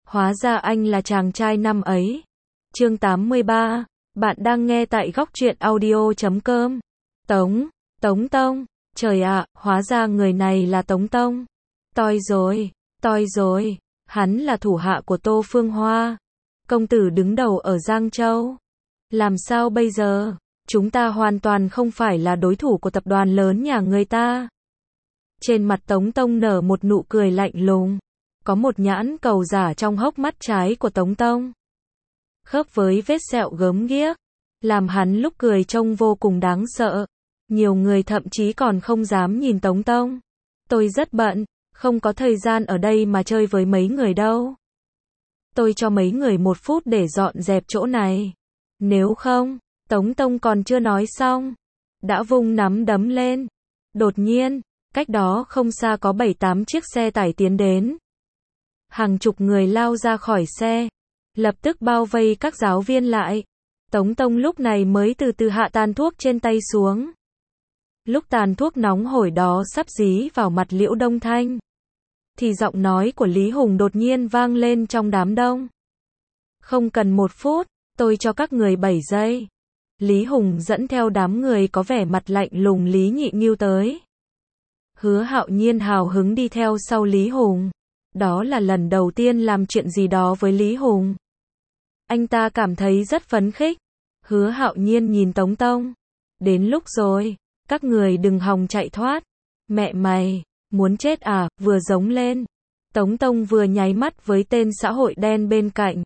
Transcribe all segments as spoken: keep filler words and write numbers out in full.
Hóa ra anh là chàng trai năm ấy. Chương tám mươi ba, bạn đang nghe tại góc truyện audio chấm com. Tống, Tống Tông, trời ạ, hóa ra người này là Tống Tông. Toi rồi, toi rồi, hắn là thủ hạ của Tô Phương Hoa. Công tử đứng đầu ở Giang Châu. Làm sao bây giờ? Chúng ta hoàn toàn không phải là đối thủ của tập đoàn lớn nhà người ta. Trên mặt Tống Tông nở một nụ cười lạnh lùng. Có một nhãn cầu giả trong hốc mắt trái của Tống Tông. Khớp với vết sẹo gớm ghiếc, làm hắn lúc cười trông vô cùng đáng sợ. Nhiều người thậm chí còn không dám nhìn Tống Tông. Tôi rất bận, không có thời gian ở đây mà chơi với mấy người đâu. Tôi cho mấy người một phút để dọn dẹp chỗ này. Nếu không, Tống Tông còn chưa nói xong, đã vung nắm đấm lên. Đột nhiên, cách đó không xa có bảy tám chiếc xe tải tiến đến. Hàng chục người lao ra khỏi xe, lập tức bao vây các giáo viên lại. Tống Tông lúc này mới từ từ hạ tàn thuốc trên tay xuống. Lúc tàn thuốc nóng hổi đó sắp dí vào mặt Liễu Đông Thanh, thì giọng nói của Lý Hùng đột nhiên vang lên trong đám đông. Không cần một phút, tôi cho các người bảy giây. Lý Hùng dẫn theo đám người có vẻ mặt lạnh lùng Lý Nhị Nghiêu tới. Hứa Hạo Nhiên hào hứng đi theo sau Lý Hùng. Đó là lần đầu tiên làm chuyện gì đó với Lý Hùng. Anh ta cảm thấy rất phấn khích. Hứa Hạo Nhiên nhìn Tống Tông. Đến lúc rồi, các người đừng hòng chạy thoát. Mẹ mày, muốn chết à, vừa giống lên. Tống Tông vừa nháy mắt với tên xã hội đen bên cạnh.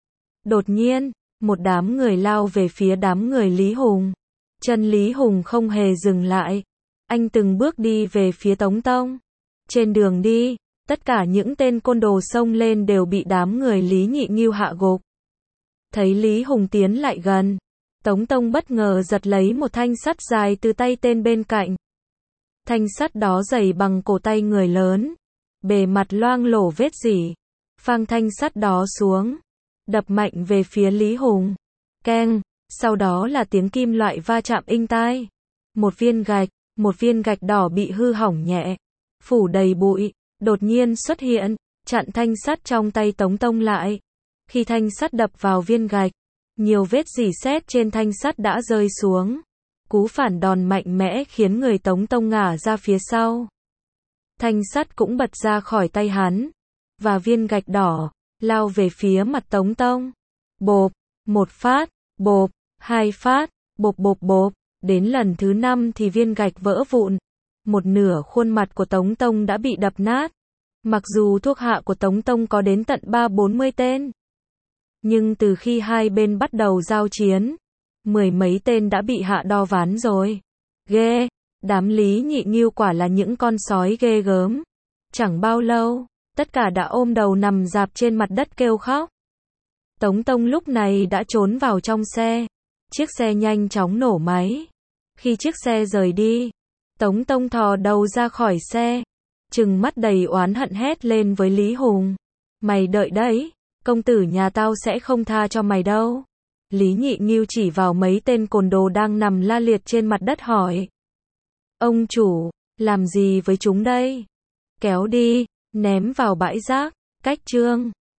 Đột nhiên, một đám người lao về phía đám người Lý Hùng. Chân Lý Hùng không hề dừng lại. Anh từng bước đi về phía Tống Tông. Trên đường đi, tất cả những tên côn đồ xông lên đều bị đám người Lý Nhị Nghiêu hạ gục. Thấy Lý Hùng tiến lại gần, Tống Tông bất ngờ giật lấy một thanh sắt dài từ tay tên bên cạnh. Thanh sắt đó dày bằng cổ tay người lớn, bề mặt loang lổ vết rỉ. Phang thanh sắt đó xuống, đập mạnh về phía Lý Hùng. Keng, sau đó là tiếng kim loại va chạm inh tai. Một viên gạch, một viên gạch đỏ bị hư hỏng nhẹ, phủ đầy bụi, đột nhiên xuất hiện, chặn thanh sắt trong tay Tống Tông lại. Khi thanh sắt đập vào viên gạch, nhiều vết rỉ sét trên thanh sắt đã rơi xuống. Cú phản đòn mạnh mẽ khiến người Tống Tông ngả ra phía sau. Thanh sắt cũng bật ra khỏi tay hắn, và viên gạch đỏ lao về phía mặt Tống Tông. Bộp, một phát, bộp, hai phát, bộp bộp bộp, đến lần thứ năm thì viên gạch vỡ vụn. Một nửa khuôn mặt của Tống Tông đã bị đập nát. Mặc dù thuộc hạ của Tống Tông có đến tận ba bốn mươi tên, nhưng từ khi hai bên bắt đầu giao chiến, mười mấy tên đã bị hạ đo ván rồi. Ghê, đám Lý Nhị Nghiêu quả là những con sói ghê gớm. Chẳng bao lâu, tất cả đã ôm đầu nằm rạp trên mặt đất kêu khóc. Tống Tông lúc này đã trốn vào trong xe. Chiếc xe nhanh chóng nổ máy. Khi chiếc xe rời đi, Tống Tông thò đầu ra khỏi xe, trừng mắt đầy oán hận hét lên với Lý Hùng. Mày đợi đấy, công tử nhà tao sẽ không tha cho mày đâu. Lý Nhị Nghiêu chỉ vào mấy tên côn đồ đang nằm la liệt trên mặt đất hỏi. Ông chủ, làm gì với chúng đây? Kéo đi, ném vào bãi rác, cách chương.